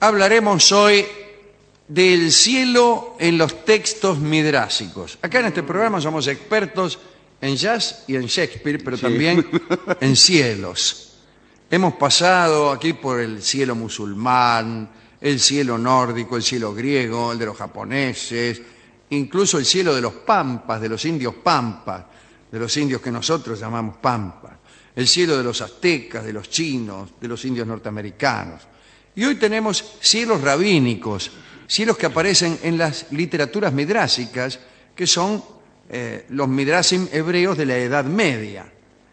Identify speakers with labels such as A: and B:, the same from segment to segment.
A: hablaremos hoy del cielo en los textos midrásicos. Acá en este programa somos expertos en jazz y en Shakespeare, pero también en cielos. Hemos pasado aquí por el cielo musulmán, el cielo nórdico, el cielo griego, el de los japoneses, incluso el cielo de los pampas, de los indios pampas, de los indios que nosotros llamamos pampas, el cielo de los aztecas, de los chinos, de los indios norteamericanos. Y hoy tenemos cielos rabínicos, cielos que aparecen en las literaturas midrásicas, que son los midrasim hebreos de la Edad Media.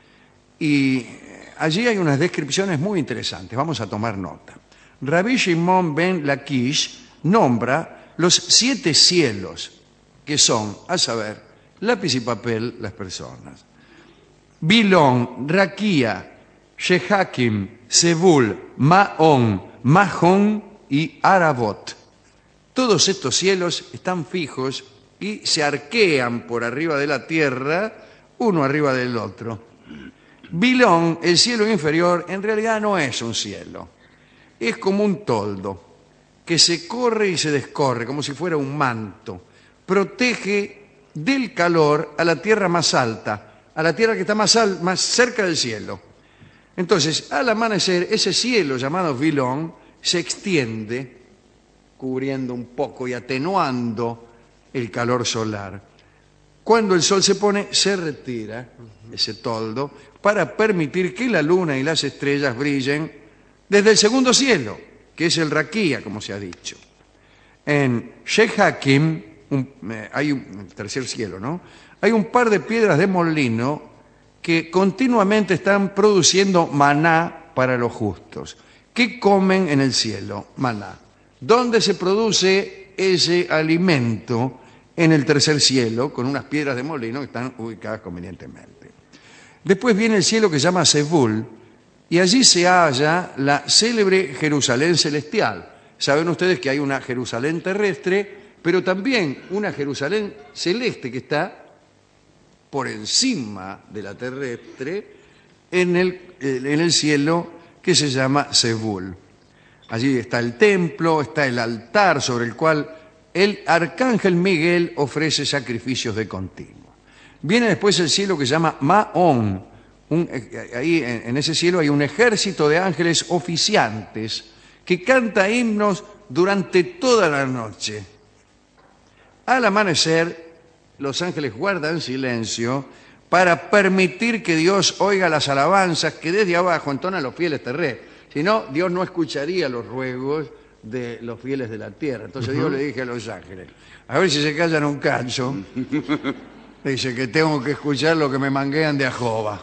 A: Y allí hay unas descripciones muy interesantes, vamos a tomar nota. Rabbi Shimon ben Lakish nombra los 7 cielos, que son, a saber, lápiz y papel, las personas. Bilón, Raquía, Shehakim, Sebul, Maón, Mahón y Arabot. Todos estos cielos están fijos y se arquean por arriba de la tierra, uno arriba del otro. Bilón, el cielo inferior, en realidad no es un cielo. Es como un toldo que se corre y se descorre, como si fuera un manto. Protege del calor a la tierra más alta, a la tierra que está más cerca del cielo. Entonces, al amanecer, ese cielo llamado Bilón se extiende, cubriendo un poco y atenuando el calor solar. Cuando el sol se pone, se retira ese toldo para permitir que la luna y las estrellas brillen desde el segundo cielo, que es el Raquía, como se ha dicho. En Shehakim, hay un tercer cielo, ¿no? Hay un par de piedras de molino que continuamente están produciendo maná para los justos. ¿Qué comen en el cielo? Maná. ¿Dónde se produce ese alimento? En el tercer cielo, con unas piedras de molino que están ubicadas convenientemente. Después viene el cielo que se llama Sebul, y allí se halla la célebre Jerusalén celestial. Saben ustedes que hay una Jerusalén terrestre, pero también una Jerusalén celeste que está por encima de la terrestre en el cielo que se llama Sebul. Allí está el templo, está el altar sobre el cual el arcángel Miguel ofrece sacrificios de continuo. Viene después el cielo que se llama Maón. Ahí en ese cielo hay un ejército de ángeles oficiantes que canta himnos durante toda la noche. Al amanecer, los ángeles guardan silencio para permitir que Dios oiga las alabanzas que desde abajo entonan los fieles terrestres. Si no, Dios no escucharía los ruegos de los fieles de la tierra. Entonces Dios le dije a los ángeles, a ver si se callan un cacho. Dice que tengo que escuchar lo que me manguean de Jehová.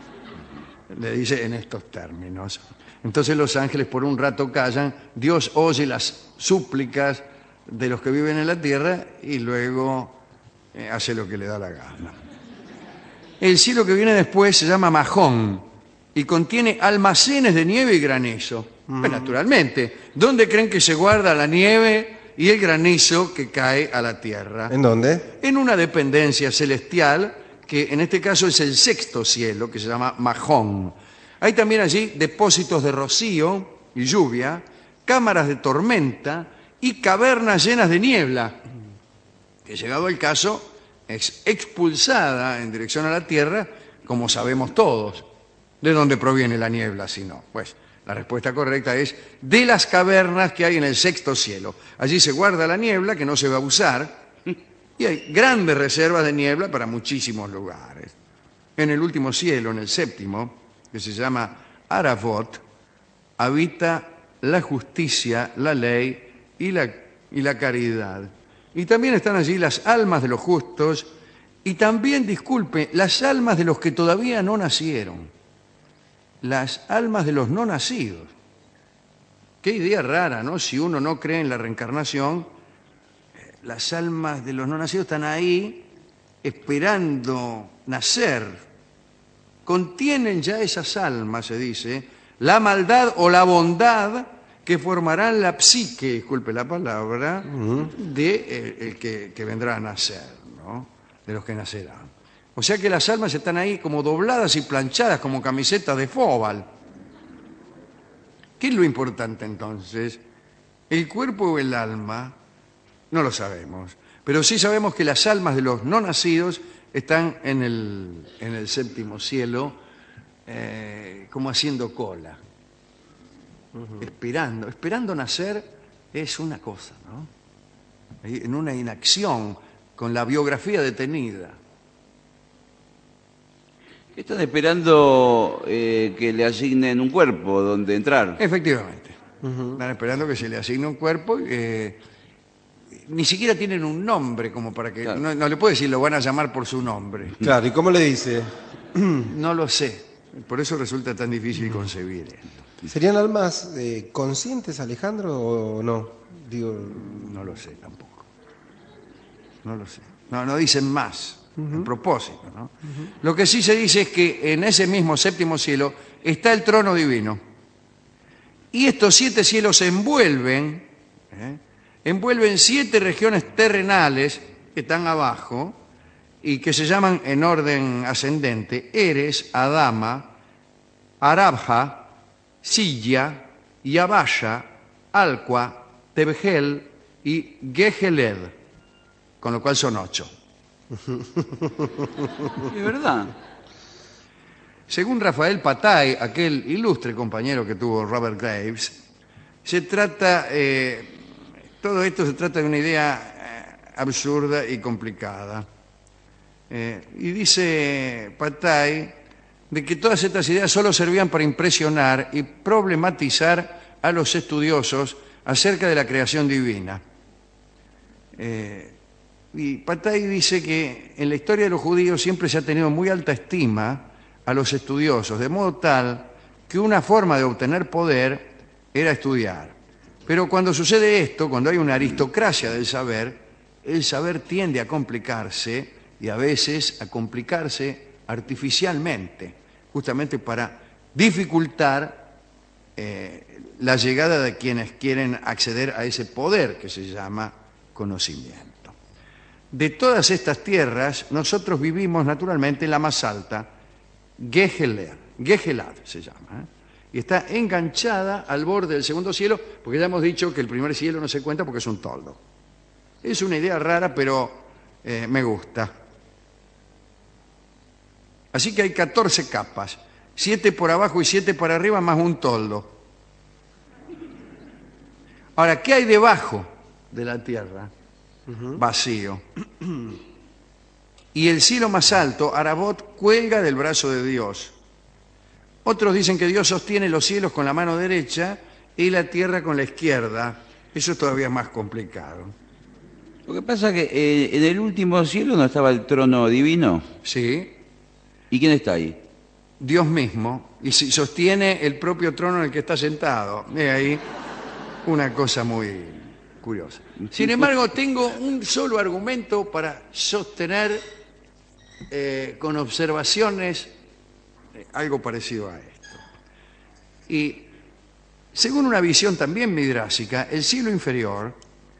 A: Le dice en estos términos. Entonces los ángeles por un rato callan, Dios oye las súplicas de los que viven en la tierra y luego hace lo que le da la gana. El cielo que viene después se llama Mahón y contiene almacenes de nieve y granizo. Pues naturalmente, ¿dónde creen que se guarda la nieve y el granizo que cae a la tierra?
B: ¿En dónde?
A: En una dependencia celestial, que en este caso es el sexto cielo, que se llama Mahón. Hay también allí depósitos de rocío y lluvia, cámaras de tormenta y cavernas llenas de niebla, que llegado el caso es expulsada en dirección a la tierra, como sabemos todos. ¿De dónde proviene la niebla si no? Pues la respuesta correcta es de las cavernas que hay en el sexto cielo. Allí se guarda la niebla que no se va a usar y hay grandes reservas de niebla para muchísimos lugares. En el último cielo, en el séptimo, que se llama Arabot, habita la justicia, la ley y la caridad. Y también están allí las almas de los justos y también, disculpe, las almas de los que todavía no nacieron. Las almas de los no nacidos. Qué idea rara, ¿no? Si uno no cree en la reencarnación, las almas de los no nacidos están ahí esperando nacer. Contienen ya esas almas, se dice, la maldad o la bondad que formarán la psique, disculpe la palabra, de el que vendrá a nacer, ¿no? De los que nacerán. O sea que las almas están ahí como dobladas y planchadas como camisetas de fóbal. ¿Qué es lo importante entonces? ¿El cuerpo o el alma? No lo sabemos. Pero sí sabemos que las almas de los no nacidos están en el séptimo cielo, como haciendo cola, esperando nacer. Es una cosa, ¿no? En una inacción, con la biografía detenida.
B: Están esperando que le asignen un cuerpo donde entrar.
A: Efectivamente. Están esperando que se le asigne un cuerpo. Ni siquiera tienen un nombre como para que...
B: Claro.
A: No le puedo decir, lo van a llamar por su nombre.
C: Claro, ¿y cómo le dice?
A: No lo sé. Por eso resulta tan difícil concebir esto.
C: ¿Serían almas conscientes, Alejandro, o no? Digo,
A: No lo sé tampoco. No lo sé. No dicen más, a propósito, ¿no? Lo que sí se dice es que en ese mismo séptimo cielo está el trono divino. Y estos 7 cielos envuelven 7 regiones terrenales que están abajo y que se llaman en orden ascendente: Eres, Adama, Arabja, Silla, Yabaya, Alqua, Tebgel y Geheled, con lo cual son 8.
B: Es verdad.
A: Según Rafael Patai, aquel ilustre compañero que tuvo Robert Graves, todo esto se trata de una idea absurda y complicada. Y dice Patai de que todas estas ideas solo servían para impresionar y problematizar a los estudiosos acerca de la creación divina. Y Patai dice que en la historia de los judíos siempre se ha tenido muy alta estima a los estudiosos, de modo tal que una forma de obtener poder era estudiar. Pero cuando sucede esto, cuando hay una aristocracia del saber, el saber tiende a complicarse y a veces a complicarse artificialmente, justamente para dificultar la llegada de quienes quieren acceder a ese poder que se llama conocimiento. De todas estas tierras, nosotros vivimos naturalmente en la más alta, Gehelad se llama, y está enganchada al borde del segundo cielo, porque ya hemos dicho que el primer cielo no se cuenta porque es un toldo. Es una idea rara, pero me gusta. Así que hay 14 capas, 7 por abajo y 7 por arriba, más un toldo. Ahora, ¿qué hay debajo de la tierra? Vacío. Y el cielo más alto, Arabot, cuelga del brazo de Dios. Otros dicen que Dios sostiene los cielos con la mano derecha y la tierra con la izquierda. Eso es todavía más complicado.
B: Lo que pasa es que en el último cielo no estaba el trono divino.
A: Sí,
B: ¿Y quién está ahí?
A: Dios mismo, y sostiene el propio trono en el que está sentado. Es ahí una cosa muy curiosa. Sin embargo, tengo un solo argumento para sostener con observaciones algo parecido a esto. Y según una visión también midrásica, el cielo inferior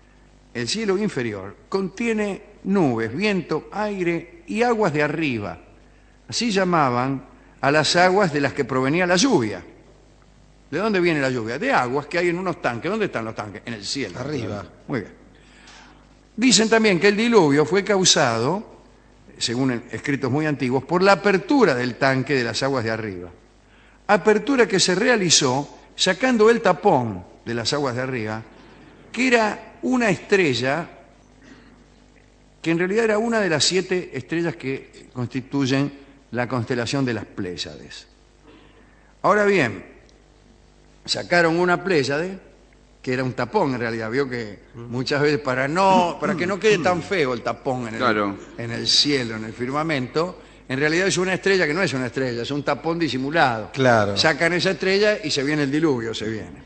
A: contiene nubes, viento, aire y aguas de arriba. Así llamaban a las aguas de las que provenía la lluvia. ¿De dónde viene la lluvia? De aguas que hay en unos tanques. ¿Dónde están los tanques? En el cielo.
C: Arriba.
A: Muy bien. Dicen también que el diluvio fue causado, según escritos muy antiguos, por la apertura del tanque de las aguas de arriba. Apertura que se realizó sacando el tapón de las aguas de arriba, que era una estrella, que en realidad era una de las 7 estrellas que constituyen la constelación de las Pléyades. Ahora bien, sacaron una Pléyade, que era un tapón en realidad, vio que muchas veces para que no quede tan feo el tapón en el cielo, en el firmamento, en realidad es una estrella que no es una estrella, es un tapón disimulado.
C: Claro.
A: Sacan esa estrella y se viene el diluvio, se viene.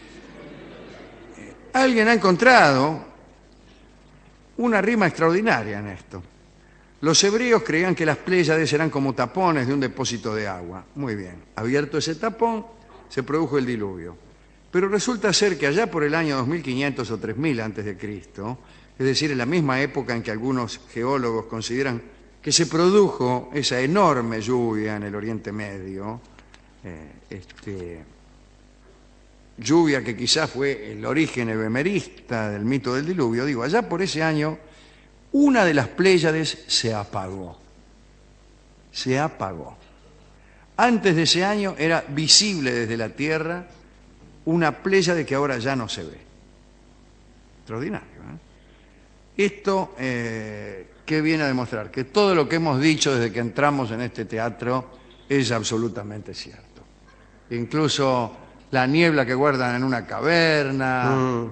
A: Alguien ha encontrado una rima extraordinaria en esto. Los hebreos creían que las Pléyades eran como tapones de un depósito de agua. Muy bien, abierto ese tapón, se produjo el diluvio. Pero resulta ser que allá por el año 2500 o 3000 antes de Cristo, es decir, en la misma época en que algunos geólogos consideran que se produjo esa enorme lluvia en el Oriente Medio, lluvia que quizás fue el origen ebemerista del mito del diluvio, digo, allá por ese año, una de las Pléyades se apagó. Se apagó. Antes de ese año era visible desde la Tierra una Pléyade que ahora ya no se ve. Extraordinario, ¿eh? Esto, ¿qué viene a demostrar? Que todo lo que hemos dicho desde que entramos en este teatro es absolutamente cierto. Incluso la niebla que guardan en una caverna,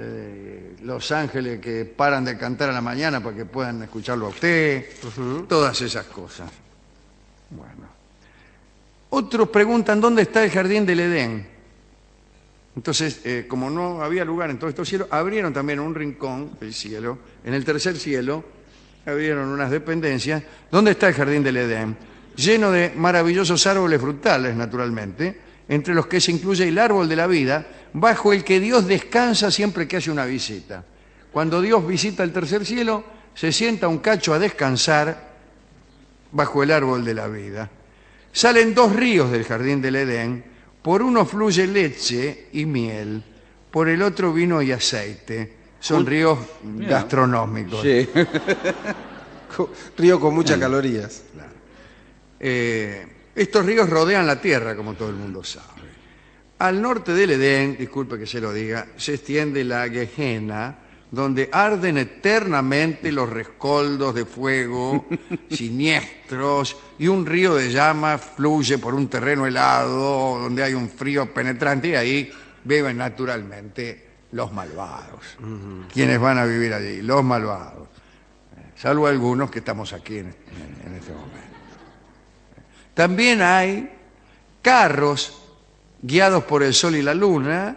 A: los ángeles que paran de cantar a la mañana para que puedan escucharlo a usted, todas esas cosas. Bueno. Otros preguntan dónde está el jardín del Edén. Entonces, como no había lugar en todos estos cielos, abrieron también un rincón del cielo, en el tercer cielo, abrieron unas dependencias. ¿Dónde está el jardín del Edén? Lleno de maravillosos árboles frutales, naturalmente, entre los que se incluye el árbol de la vida, bajo el que Dios descansa siempre que hace una visita. Cuando Dios visita el tercer cielo, se sienta un cacho a descansar bajo el árbol de la vida. Salen 2 ríos del jardín del Edén, por uno fluye leche y miel, por el otro vino y aceite. Son ríos gastronómicos.
B: Sí.
C: Río con muchas calorías.
A: Claro. Estos ríos rodean la tierra, como todo el mundo sabe. Al norte del Edén, disculpe que se lo diga, se extiende la Gehenna, donde arden eternamente los rescoldos de fuego siniestros, y un río de llamas fluye por un terreno helado donde hay un frío penetrante, y ahí viven naturalmente los malvados. ¿Quiénes van a vivir allí? Los malvados. Salvo algunos que estamos aquí en este momento. También hay carros guiados por el sol y la luna,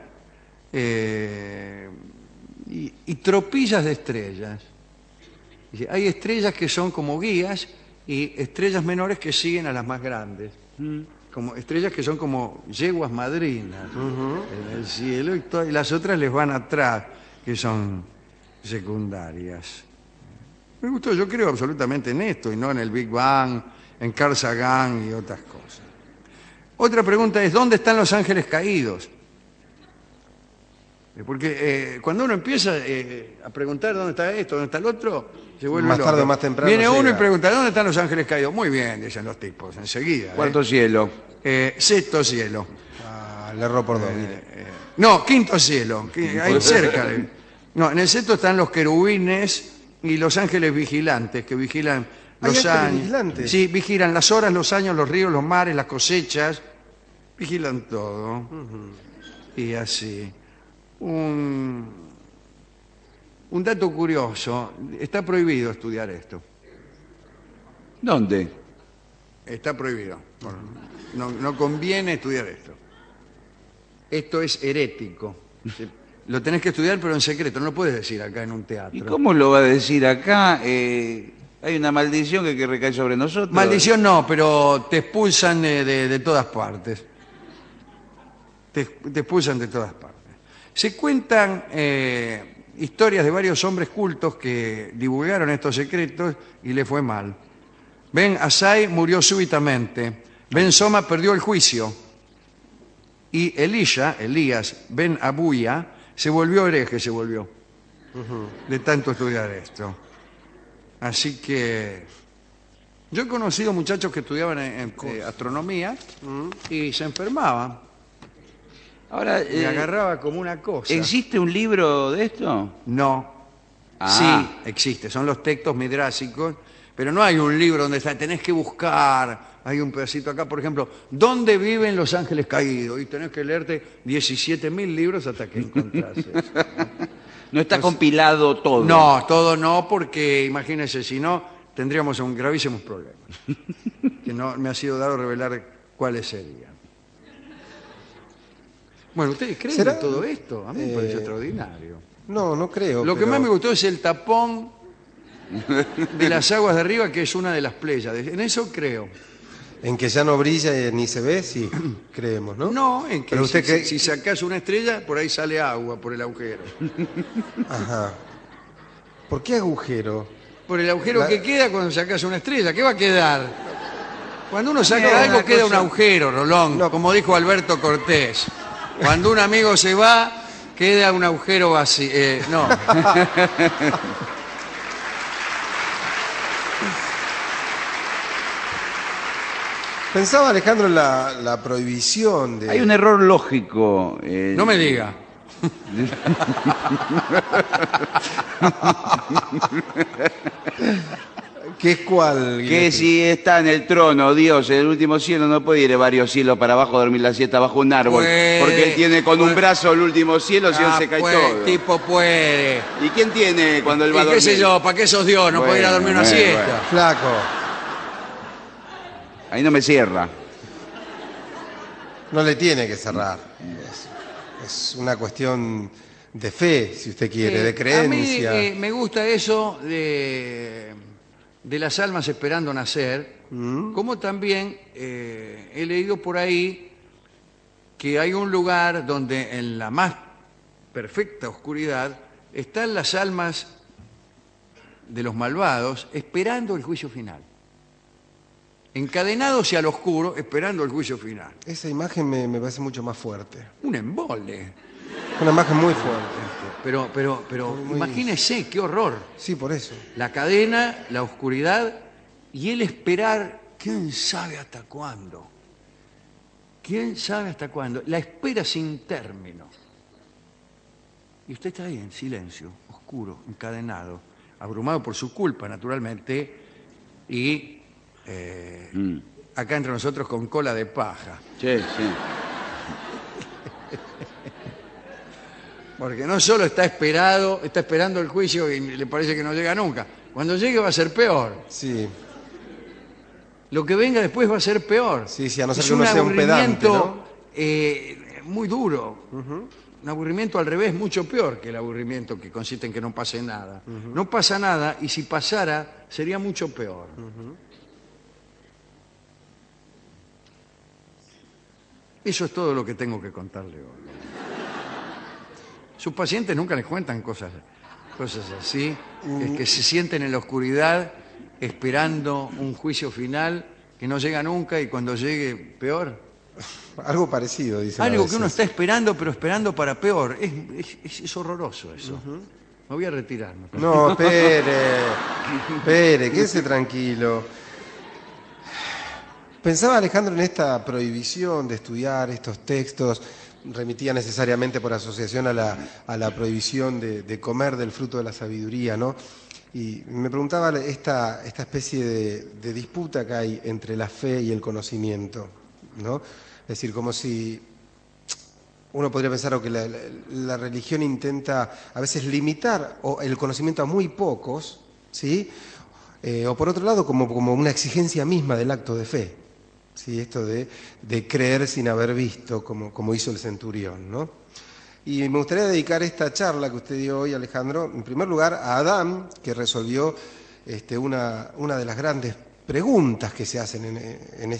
A: y tropillas de estrellas. Hay estrellas que son como guías y estrellas menores que siguen a las más grandes. Como estrellas que son como yeguas madrinas en el cielo, y las otras les van atrás, que son secundarias. Me gustó, yo creo absolutamente en esto y no en el Big Bang, en Carl Sagan y otras cosas. Otra pregunta es, ¿dónde están los ángeles caídos? Porque cuando uno empieza a preguntar dónde está esto, dónde está el otro, se vuelve
C: más
A: loco.
C: tarde o más temprano
A: Viene uno
C: llega.
A: y pregunta, ¿dónde están los ángeles caídos? Muy bien, dicen los tipos, enseguida.
B: Cuarto cielo.
A: Sexto cielo.
C: Ah, le erró por 2, mire.
A: No, quinto cielo, ahí cerca. No, en el sexto están los querubines y los ángeles vigilantes, que vigilan
C: ¿Hay
A: los
C: ángeles
A: años.
C: vigilantes?
A: Sí, vigilan las horas, los años, los ríos, los mares, las cosechas. Vigilan todo. Y así. Un dato curioso, está prohibido estudiar esto.
B: ¿Dónde?
A: Está prohibido. No conviene estudiar esto. Esto es herético. Lo tenés que estudiar, pero en secreto, no lo puedes decir acá en un teatro.
B: ¿Y cómo lo va a decir acá? Hay una maldición que recae sobre nosotros.
A: Maldición no, pero te expulsan de todas partes. Te expulsan de todas partes. Se cuentan historias de varios hombres cultos que divulgaron estos secretos y le fue mal. Ben Asai murió súbitamente. Ben Soma perdió el juicio. Y Elías Ben Abuya se volvió hereje, de tanto estudiar esto. Así que yo he conocido muchachos que estudiaban en astronomía y se enfermaban.
B: Ahora,
A: Me agarraba como una cosa.
B: ¿existe un libro de esto?
A: No.
B: Ah.
A: Sí, existe. Son los textos midrásicos, pero no hay un libro donde está. Tenés que buscar. Hay un pedacito acá, por ejemplo, ¿dónde viven los ángeles caídos? Y tenés que leerte 17.000 libros hasta que encontrás eso.
B: No está compilado todo.
A: No, todo no, porque imagínense, si no, tendríamos un gravísimos problemas. Que no me ha sido dado revelar cuáles serían. Bueno, ¿ustedes creen
C: ¿Será?
A: en todo esto? A mí me parece extraordinario.
C: No creo.
A: Lo que más me gustó es el tapón de las aguas de arriba, que es una de las Pléyades. En eso creo.
C: En que ya no brilla ni se ve, sí, creemos, ¿no?
A: No, en que
C: Pero usted cree-
A: si sacás una estrella, por ahí sale agua, por el agujero.
C: Ajá. ¿Por qué agujero?
A: Por el agujero que queda cuando sacás una estrella. ¿Qué va a quedar? Cuando uno saca
B: Mira,
A: algo,
B: una
A: queda un
B: cosa-
A: agujero, Rolón,
C: No.
A: como dijo Alberto Cortés. Cuando un amigo se va, queda un agujero vacío. No.
C: Pensaba, Alejandro, en la prohibición de...
B: Hay un error lógico.
A: No me diga.
C: ¿Qué es cuál?
B: Que
C: Guinetti?
B: si está en el trono Dios, en el último cielo, no puede ir de varios cielos para abajo a dormir la siesta bajo un árbol.
A: Puede,
B: porque él tiene con un
A: puede.
B: brazo el último cielo, si no se cae
A: Puede,
B: todo.
A: tipo puede.
B: ¿Y quién tiene cuando él va a
A: ¿Y
B: dormir?
A: qué sé yo? ¿Para qué sos Dios? No puede ir a dormir una
B: Bueno,
A: siesta.
B: bueno.
C: Flaco,
B: Ahí no me cierra.
C: no le tiene que cerrar. Es una cuestión de fe, si usted quiere, de creencia.
A: A mí me gusta eso de las almas esperando nacer, como también he leído por ahí que hay un lugar donde en la más perfecta oscuridad están las almas de los malvados esperando el juicio final. Encadenados hacia el oscuro, esperando el juicio final.
C: Esa imagen me parece mucho más fuerte.
A: Un embole.
C: Una imagen muy fuerte.
A: Pero imagínese, qué horror.
C: Sí, por eso.
A: La cadena, la oscuridad y el esperar, quién sabe hasta cuándo. ¿Quién sabe hasta cuándo? La espera sin término. Y usted está ahí en silencio, oscuro, encadenado, abrumado por su culpa, naturalmente, y acá entre nosotros con cola de paja.
B: Sí, sí.
A: Porque no solo está esperando el juicio y le parece que no llega nunca. Cuando llegue va a ser peor.
C: Sí,
A: Lo que venga después va a ser peor.
C: sí, a no ser
A: Es
C: que uno sea un pedante, ¿no?
A: aburrimiento, muy duro. Un aburrimiento al revés, mucho peor que el aburrimiento que consiste en que no pase nada. No pasa nada y si pasara sería mucho peor. Eso es todo lo que tengo que contarle hoy. Sus pacientes nunca les cuentan cosas así, que se sienten en la oscuridad esperando un juicio final que no llega nunca y cuando llegue peor.
C: Algo parecido, dice.
A: Algo que uno está esperando, pero esperando para peor. Es horroroso eso. Me voy a retirar. ¿No?
C: No, espere, quédese tranquilo. Pensaba, Alejandro, en esta prohibición de estudiar estos textos, remitía necesariamente por asociación a la prohibición de comer del fruto de la sabiduría, ¿no? Y me preguntaba esta especie de disputa que hay entre la fe y el conocimiento, ¿no? Es decir, como si uno podría pensar que la religión intenta a veces limitar el conocimiento a muy pocos, ¿sí? O por otro lado, como una exigencia misma del acto de fe. Sí, esto de creer sin haber visto, como hizo el centurión, ¿no? Y me gustaría dedicar esta charla que usted dio hoy, Alejandro, en primer lugar a Adán, que resolvió una de las grandes preguntas que se hacen en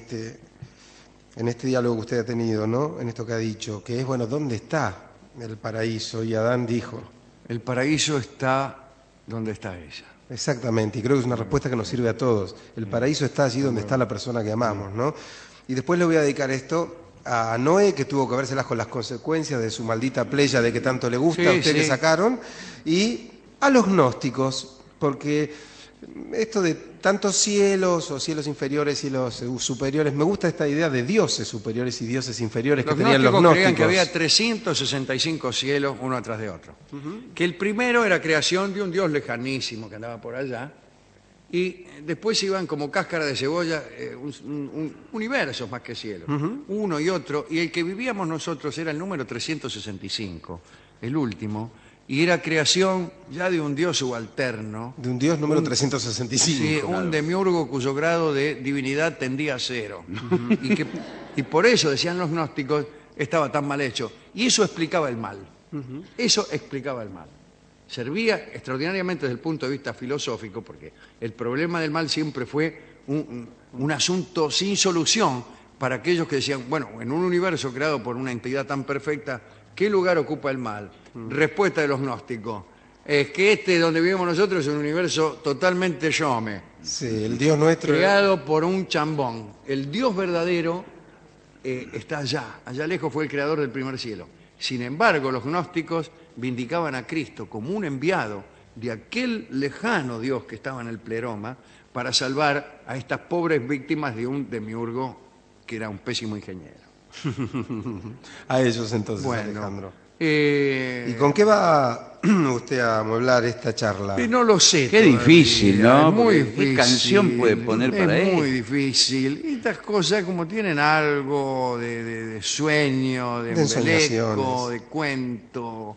C: este diálogo que usted ha tenido, ¿no? En esto que ha dicho, que es, bueno, ¿dónde está el paraíso? Y Adán dijo...
A: El paraíso está donde está ella.
C: Exactamente, y creo que es una respuesta que nos sirve a todos. El paraíso está allí donde está la persona que amamos, ¿no? Y después le voy a dedicar esto a Noé, que tuvo que vérselas con las consecuencias de su maldita pleya de que tanto le gusta, a usted que sacaron, y a los gnósticos, porque esto de tantos cielos o cielos inferiores, cielos superiores, me gusta esta idea de dioses superiores y dioses inferiores que tenían los gnósticos.
A: Creían que había 365 cielos uno atrás de otro. Que el primero era creación de un dios lejanísimo que andaba por allá, y después iban como cáscara de cebolla universos más que cielos, uno y otro, y el que vivíamos nosotros era el número 365, el último, y era creación ya de un dios subalterno.
C: De un dios número 365.
A: Sí, un demiurgo cuyo grado de divinidad tendía a cero. Y por eso, decían los gnósticos, estaba tan mal hecho. Y eso explicaba el mal. Eso explicaba el mal. Servía extraordinariamente desde el punto de vista filosófico, porque el problema del mal siempre fue un asunto sin solución para aquellos que decían, bueno, en un universo creado por una entidad tan perfecta, ¿qué lugar ocupa el mal? Respuesta de los gnósticos. Es que donde vivimos nosotros es un universo totalmente yome.
C: Sí, el Dios nuestro...
A: Creado por un chambón. El Dios verdadero está allá lejos fue el creador del primer cielo. Sin embargo, los gnósticos vindicaban a Cristo como un enviado de aquel lejano Dios que estaba en el pleroma para salvar a estas pobres víctimas de un demiurgo que era un pésimo ingeniero.
C: A ellos entonces,
A: Bueno,
C: Alejandro. ¿Y con qué va usted a amueblar esta charla?
A: No lo sé.
B: Qué difícil, ¿no?
A: Es muy
B: Porque
A: difícil.
B: ¿qué canción puede poner para
A: Es
B: él?
A: muy difícil. Y estas cosas como tienen algo de sueño, de
C: De
A: embeleco,
C: ensoñaciones.
A: de cuento,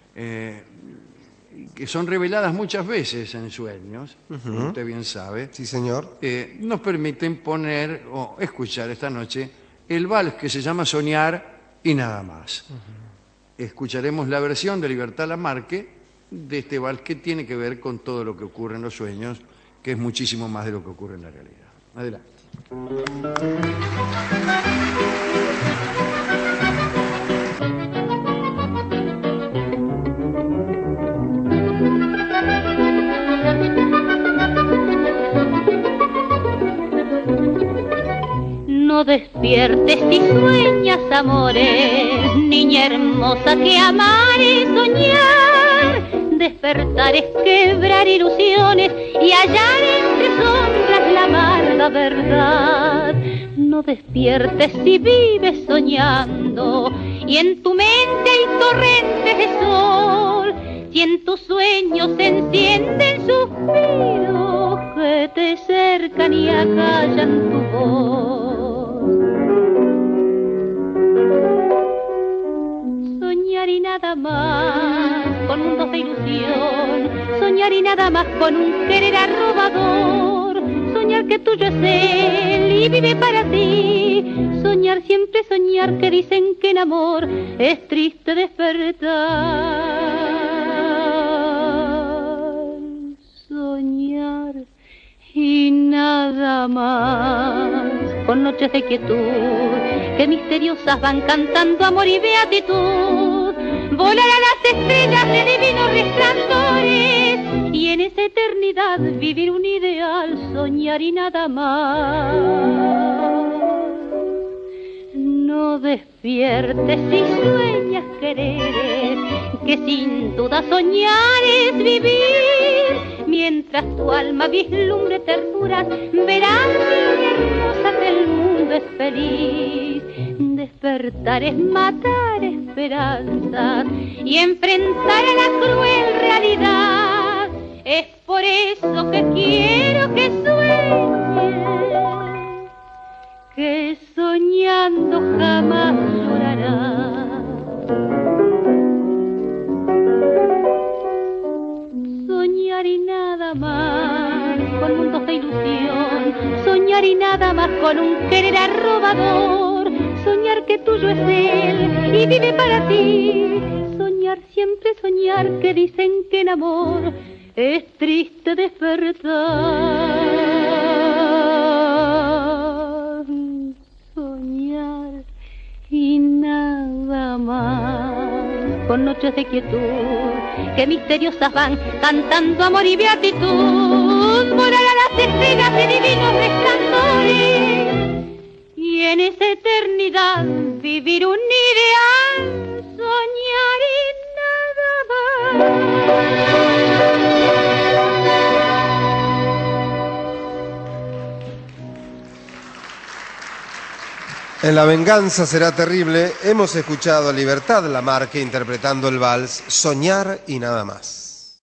A: que son reveladas muchas veces en sueños, como usted bien sabe.
C: Sí, señor.
A: Nos permiten poner o escuchar esta noche el vals que se llama Soñar y nada más. Escucharemos la versión de Libertad Lamarque de este vals que tiene que ver con todo lo que ocurre en los sueños, que es muchísimo más de lo que ocurre en la realidad. Adelante.
D: No despiertes si sueñas amores, niña hermosa, que amar es soñar. Despertar es quebrar ilusiones y hallar entre sombras la amarga verdad. No despiertes si vives soñando y en tu mente hay torrentes de sol. Si en tus sueños se encienden suspiros que te cercan y acallan tu voz. Soñar y nada más con mundos de ilusión, soñar y nada más con un querer arrobador, soñar que tuyo es él y vive para ti, soñar siempre soñar que dicen que en amor es triste despertar. Soñar y nada más con noches de quietud que misteriosas van cantando amor y beatitud, volar a las estrellas de divinos resplandores y en esa eternidad vivir un ideal, soñar y nada más. No despiertes si sueñas querer, que sin duda soñar es vivir. Mientras tu alma vislumbre ternuras, verás niña hermosa que el mundo es feliz. Despertar es matar esperanzas y enfrentar a la cruel realidad. Es por eso que quiero que sueñes, que soñando jamás llorarás. Soñar y nada más con mundos de ilusión, soñar y nada más con un querer arrobador, soñar que tuyo es él y vive para ti, soñar siempre soñar que dicen que en amor es triste despertar. Soñar y nada más con noches de quietud que misteriosas van cantando amor y beatitud, volar a las estrellas de divinos resplandores y en esa eternidad vivir un ideal, soñar y nada más.
C: En La venganza será terrible hemos escuchado a Libertad Lamarque interpretando el vals Soñar y nada más.